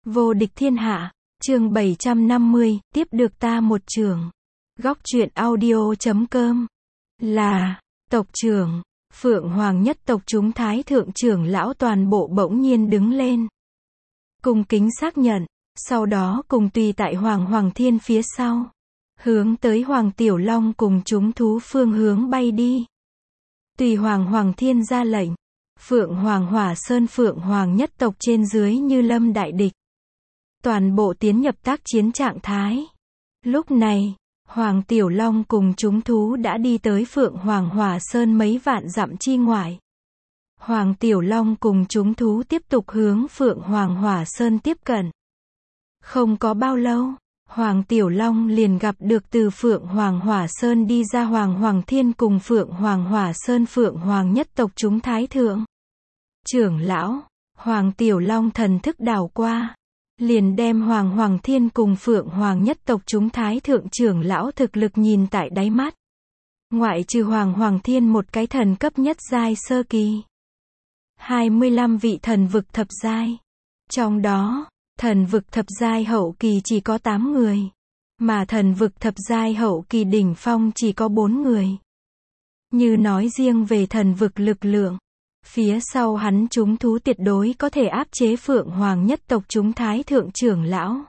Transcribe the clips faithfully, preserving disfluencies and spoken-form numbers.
Vô địch thiên hạ, chương bảy trăm năm mươi, tiếp được ta một trường. Góc truyện audio chấm com. Là, tộc trưởng, Phượng Hoàng nhất tộc chúng Thái thượng trưởng lão toàn bộ bỗng nhiên đứng lên. Cung kính xác nhận, sau đó cùng tùy tại Hoàng Hoàng Thiên phía sau. Hướng tới Hoàng Tiểu Long cùng chúng thú phương hướng bay đi. Tùy Hoàng Hoàng Thiên ra lệnh. Phượng Hoàng Hỏa Sơn Phượng Hoàng nhất tộc trên dưới như lâm đại địch. Toàn bộ tiến nhập tác chiến trạng thái. Lúc này, Hoàng Tiểu Long cùng chúng thú đã đi tới Phượng Hoàng Hỏa Sơn mấy vạn dặm chi ngoại. Hoàng Tiểu Long cùng chúng thú tiếp tục hướng Phượng Hoàng Hỏa Sơn tiếp cận. Không có bao lâu, Hoàng Tiểu Long liền gặp được từ Phượng Hoàng Hỏa Sơn đi ra Hoàng Hoàng Thiên cùng Phượng Hoàng Hỏa Sơn Phượng Hoàng nhất tộc chúng Thái thượng trưởng lão. Hoàng Tiểu Long thần thức đảo qua, liền đem Hoàng Hoàng Thiên cùng Phượng Hoàng nhất tộc chúng Thái thượng trưởng lão thực lực nhìn tại đáy mắt. Ngoại trừ Hoàng Hoàng Thiên một cái thần cấp nhất giai sơ kỳ. hai mươi lăm vị thần vực thập giai. Trong đó, thần vực thập giai hậu kỳ chỉ có tám người. Mà thần vực thập giai hậu kỳ đỉnh phong chỉ có bốn người. Như nói riêng về thần vực lực lượng, phía sau hắn chúng thú tuyệt đối có thể áp chế Phượng Hoàng nhất tộc chúng Thái thượng trưởng lão.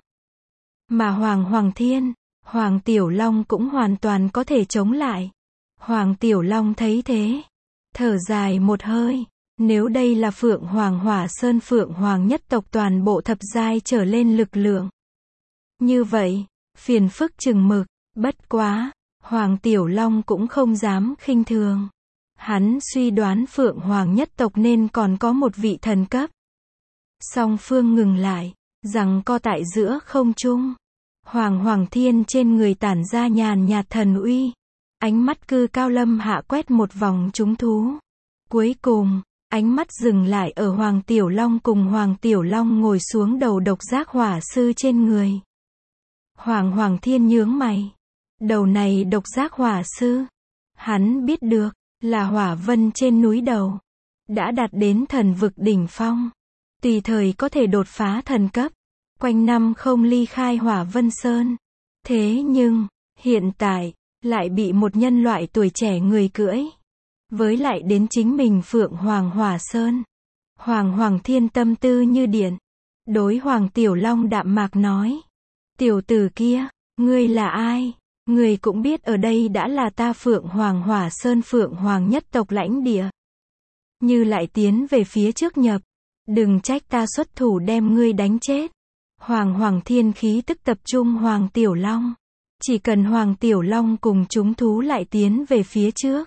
Mà Hoàng Hoàng Thiên, Hoàng Tiểu Long cũng hoàn toàn có thể chống lại. Hoàng Tiểu Long thấy thế, thở dài một hơi. Nếu đây là Phượng Hoàng Hỏa Sơn Phượng Hoàng nhất tộc toàn bộ thập giai trở lên lực lượng, như vậy, phiền phức chừng mực. Bất quá, Hoàng Tiểu Long cũng không dám khinh thường. Hắn suy đoán Phượng Hoàng nhất tộc nên còn có một vị thần cấp. Song phương ngừng lại, rằng co tại giữa không trung. Hoàng Hoàng Thiên trên người tản ra nhàn nhạt thần uy. Ánh mắt cư cao lâm hạ quét một vòng chúng thú. Cuối cùng, ánh mắt dừng lại ở Hoàng Tiểu Long cùng Hoàng Tiểu Long ngồi xuống đầu độc giác hỏa sư trên người. Hoàng Hoàng Thiên nhướng mày. Đầu này độc giác hỏa sư, hắn biết được, là hỏa vân trên núi đầu. Đã đạt đến thần vực đỉnh phong. Tùy thời có thể đột phá thần cấp. Quanh năm không ly khai hỏa vân sơn. Thế nhưng, hiện tại, lại bị một nhân loại tuổi trẻ người cưỡi. Với lại đến chính mình Phượng Hoàng Hỏa Sơn. Hoàng Hoàng Thiên tâm tư như điện. Đối Hoàng Tiểu Long đạm mạc nói. Tiểu tử kia, ngươi là ai? Ngươi cũng biết ở đây đã là ta Phượng Hoàng Hỏa Sơn Phượng Hoàng nhất tộc lãnh địa. Như lại tiến về phía trước nhập. Đừng trách ta xuất thủ đem ngươi đánh chết. Hoàng Hoàng Thiên khí tức tập trung Hoàng Tiểu Long. Chỉ cần Hoàng Tiểu Long cùng chúng thú lại tiến về phía trước,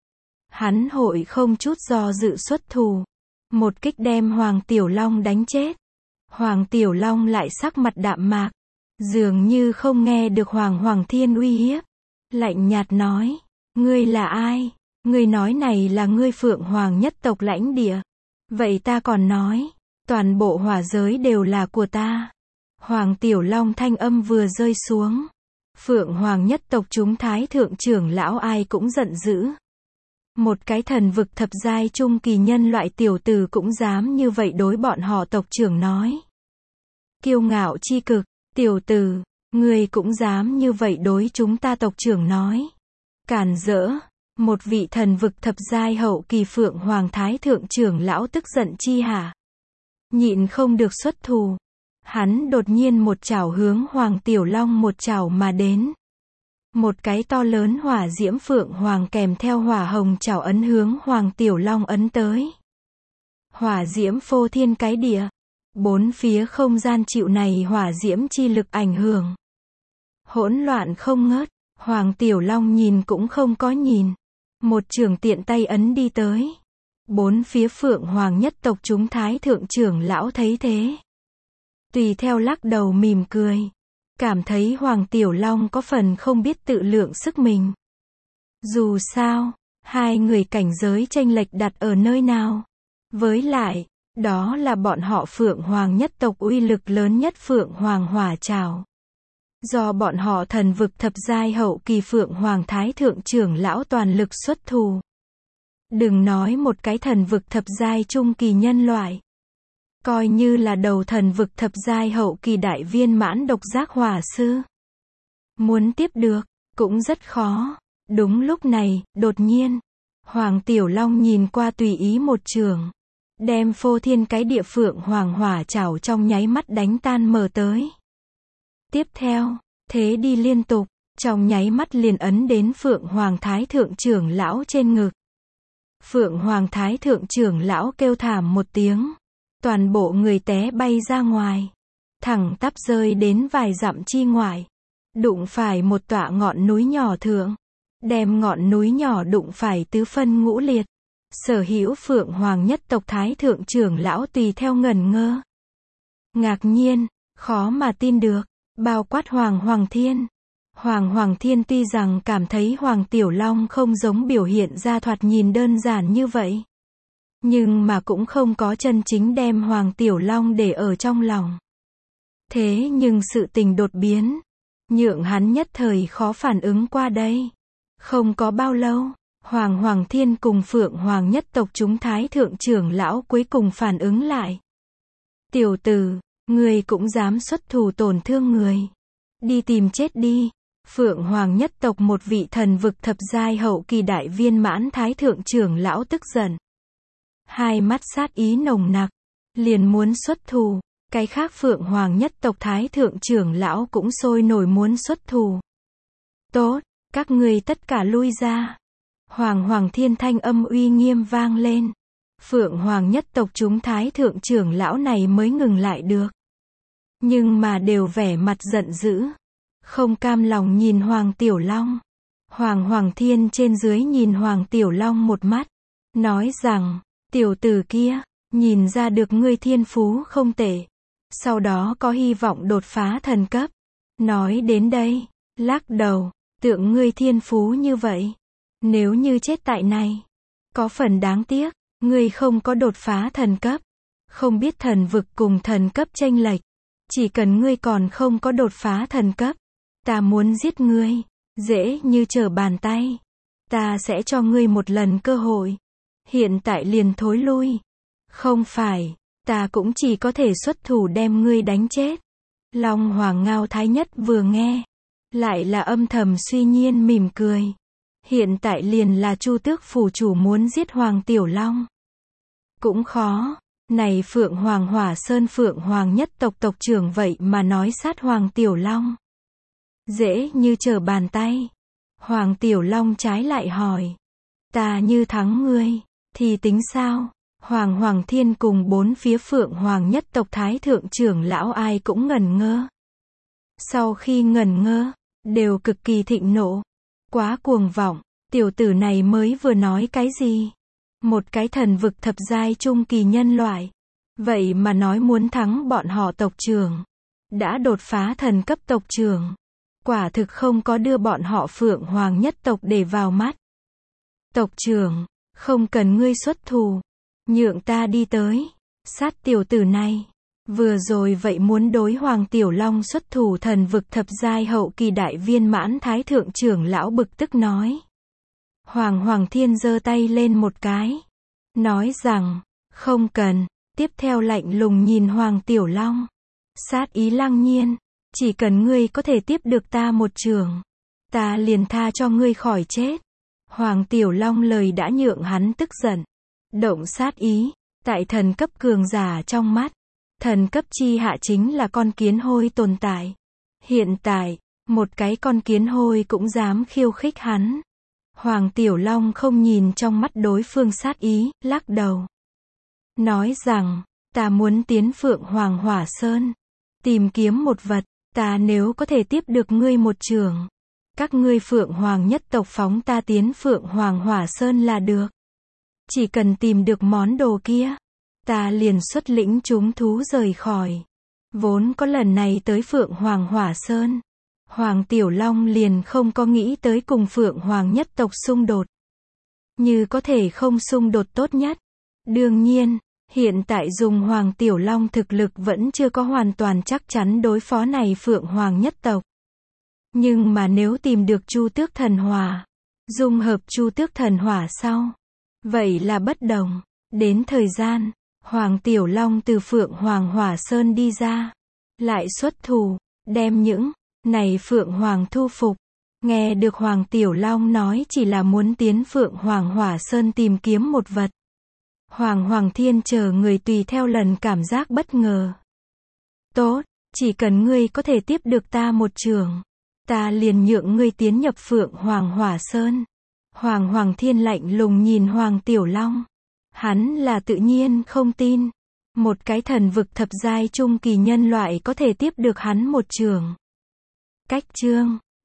hắn hội không chút do dự xuất thủ. Một kích đem Hoàng Tiểu Long đánh chết. Hoàng Tiểu Long lại sắc mặt đạm mạc. Dường như không nghe được Hoàng Hoàng Thiên uy hiếp. Lạnh nhạt nói. Ngươi là ai? Ngươi nói này là ngươi Phượng Hoàng nhất tộc lãnh địa. Vậy ta còn nói. Toàn bộ hỏa giới đều là của ta. Hoàng Tiểu Long thanh âm vừa rơi xuống. Phượng Hoàng nhất tộc chúng Thái thượng trưởng lão ai cũng giận dữ. Một cái thần vực thập giai trung kỳ nhân loại tiểu tử cũng dám như vậy đối bọn họ tộc trưởng nói. Kiêu ngạo chi cực. Tiểu tử, ngươi cũng dám như vậy đối chúng ta tộc trưởng nói. Càn rỡ. Một vị thần vực thập giai hậu kỳ Phượng Hoàng Thái thượng trưởng lão tức giận chi hả. Nhịn không được xuất thủ. Hắn đột nhiên một chảo hướng Hoàng Tiểu Long một chảo mà đến. Một cái to lớn hỏa diễm Phượng Hoàng kèm theo hỏa hồng chảo ấn hướng Hoàng Tiểu Long ấn tới. Hỏa diễm phô thiên cái địa. Bốn phía không gian chịu này hỏa diễm chi lực ảnh hưởng. Hỗn loạn không ngớt. Hoàng Tiểu Long nhìn cũng không có nhìn. Một trường tiện tay ấn đi tới. Bốn phía Phượng Hoàng nhất tộc chúng Thái thượng trưởng lão thấy thế. Tùy theo lắc đầu mỉm cười. Cảm thấy Hoàng Tiểu Long có phần không biết tự lượng sức mình. Dù sao, hai người cảnh giới chênh lệch đặt ở nơi nào. Với lại, đó là bọn họ Phượng Hoàng nhất tộc uy lực lớn nhất Phượng Hoàng hỏa trảo. Do bọn họ thần vực thập giai hậu kỳ Phượng Hoàng Thái thượng trưởng lão toàn lực xuất thủ. Đừng nói một cái thần vực thập giai trung kỳ nhân loại. coi như là đầu thần vực thập giai hậu kỳ đại viên mãn độc giác hỏa sư. Muốn tiếp được, cũng rất khó. Đúng lúc này, đột nhiên, Hoàng Tiểu Long nhìn qua tùy ý một trường, đem phô thiên cái địa phượng hoàng hỏa chảo trong nháy mắt đánh tan mở tới. Tiếp theo, thế đi liên tục, trong nháy mắt liền ấn đến Phượng Hoàng Thái Thượng trưởng lão trên ngực. Phượng Hoàng Thái Thượng trưởng lão kêu thảm một tiếng, toàn bộ người té bay ra ngoài, thẳng tắp rơi đến vài dặm chi ngoại, đụng phải một tọa ngọn núi nhỏ thượng, đem ngọn núi nhỏ đụng phải tứ phân ngũ liệt. Sở hữu Phượng Hoàng nhất tộc Thái Thượng trưởng lão tùy theo ngẩn ngơ, ngạc nhiên, khó mà tin được, bao quát Hoàng Hoàng Thiên. Hoàng Hoàng Thiên tuy rằng cảm thấy Hoàng Tiểu Long không giống biểu hiện ra thoạt nhìn đơn giản như vậy, nhưng mà cũng không có chân chính đem Hoàng Tiểu Long để ở trong lòng. Thế nhưng sự tình đột biến, nhượng hắn nhất thời khó phản ứng qua đây. Không có bao lâu, Hoàng Hoàng Thiên cùng Phượng Hoàng nhất tộc chúng Thái Thượng trưởng lão cuối cùng phản ứng lại. Tiểu tử, ngươi cũng dám xuất thủ tổn thương người. Đi tìm chết đi. Phượng Hoàng nhất tộc một vị thần vực thập giai hậu kỳ đại viên mãn Thái Thượng trưởng lão tức giận. Hai mắt sát ý nồng nặc, liền muốn xuất thủ. Cái khác Phượng Hoàng nhất tộc Thái Thượng trưởng lão cũng sôi nổi muốn xuất thủ. Tốt, các ngươi tất cả lui ra. Hoàng Hoàng Thiên thanh âm uy nghiêm vang lên. Phượng Hoàng nhất tộc chúng Thái Thượng trưởng lão này mới ngừng lại được. Nhưng mà đều vẻ mặt giận dữ, không cam lòng nhìn Hoàng Tiểu Long. Hoàng Hoàng Thiên trên dưới nhìn Hoàng Tiểu Long một mắt, nói rằng, tiểu tử kia, nhìn ra được ngươi thiên phú không tệ, sau đó có hy vọng đột phá thần cấp. Nói đến đây, lắc đầu, tượng ngươi thiên phú như vậy, nếu như chết tại này, có phần đáng tiếc, ngươi không có đột phá thần cấp, không biết thần vực cùng thần cấp chênh lệch, chỉ cần ngươi còn không có đột phá thần cấp, ta muốn giết ngươi, dễ như trở bàn tay, ta sẽ cho ngươi một lần cơ hội, hiện tại liền thối lui, không phải, ta cũng chỉ có thể xuất thủ đem ngươi đánh chết. Long Hoàng Ngao Thái Nhất vừa nghe, lại là âm thầm suy nhiên mỉm cười. Hiện tại liền là Chu Tước phủ chủ muốn giết Hoàng Tiểu Long. Cũng khó, này Phượng Hoàng Hỏa Sơn Phượng Hoàng nhất tộc tộc trưởng vậy mà nói sát Hoàng Tiểu Long. Dễ như trở bàn tay. Hoàng Tiểu Long trái lại hỏi, ta như thắng ngươi, thì tính sao? Hoàng Hoàng Thiên cùng bốn phía Phượng Hoàng nhất tộc Thái Thượng trưởng lão ai cũng ngẩn ngơ. Sau khi ngẩn ngơ, đều cực kỳ thịnh nộ. Quá cuồng vọng, tiểu tử này mới vừa nói cái gì? Một cái thần vực thập giai trung kỳ nhân loại. Vậy mà nói muốn thắng bọn họ tộc trưởng. Đã đột phá thần cấp tộc trưởng. Quả thực không có đưa bọn họ Phượng Hoàng nhất tộc để vào mắt. Tộc trưởng, không cần ngươi xuất thủ. Nhượng ta đi tới, sát tiểu tử này. Vừa rồi vậy muốn đối Hoàng Tiểu Long xuất thủ thần vực thập giai hậu kỳ đại viên mãn Thái Thượng trưởng lão bực tức nói. Hoàng Hoàng Thiên giơ tay lên một cái, nói rằng, không cần, tiếp theo lạnh lùng nhìn Hoàng Tiểu Long. Sát ý lăng nhiên, chỉ cần ngươi có thể tiếp được ta một trường, ta liền tha cho ngươi khỏi chết. Hoàng Tiểu Long lời đã nhượng hắn tức giận. Động sát ý, tại thần cấp cường giả trong mắt, thần cấp chi hạ chính là con kiến hôi tồn tại. Hiện tại, một cái con kiến hôi cũng dám khiêu khích hắn. Hoàng Tiểu Long không nhìn trong mắt đối phương sát ý, lắc đầu. Nói rằng, ta muốn tiến Phượng Hoàng Hỏa Sơn, tìm kiếm một vật, ta nếu có thể tiếp được ngươi một trường, các ngươi Phượng Hoàng nhất tộc phóng ta tiến Phượng Hoàng Hỏa Sơn là được. Chỉ cần tìm được món đồ kia, ta liền xuất lĩnh chúng thú rời khỏi. Vốn có lần này tới Phượng Hoàng Hỏa Sơn, Hoàng Tiểu Long liền không có nghĩ tới cùng Phượng Hoàng nhất tộc xung đột. Như có thể không xung đột tốt nhất. Đương nhiên, hiện tại dùng Hoàng Tiểu Long thực lực vẫn chưa có hoàn toàn chắc chắn đối phó này Phượng Hoàng nhất tộc. Nhưng mà nếu tìm được Chu Tước thần hỏa, dung hợp Chu Tước thần hỏa sau, vậy là bất đồng. Đến thời gian, Hoàng Tiểu Long từ Phượng Hoàng Hỏa Sơn đi ra, lại xuất thủ, đem những này Phượng Hoàng thu phục. Nghe được Hoàng Tiểu Long nói chỉ là muốn tiến Phượng Hoàng Hỏa Sơn tìm kiếm một vật. Hoàng Hoàng Thiên chờ người tùy theo lần cảm giác bất ngờ. Tốt, chỉ cần ngươi có thể tiếp được ta một chưởng, ta liền nhượng ngươi tiến nhập Phượng Hoàng Hỏa Sơn. Hoàng Hoàng Thiên lạnh lùng nhìn Hoàng Tiểu Long. Hắn là tự nhiên không tin. Một cái thần vực thập giai trung kỳ nhân loại có thể tiếp được hắn một chưởng. Cách chương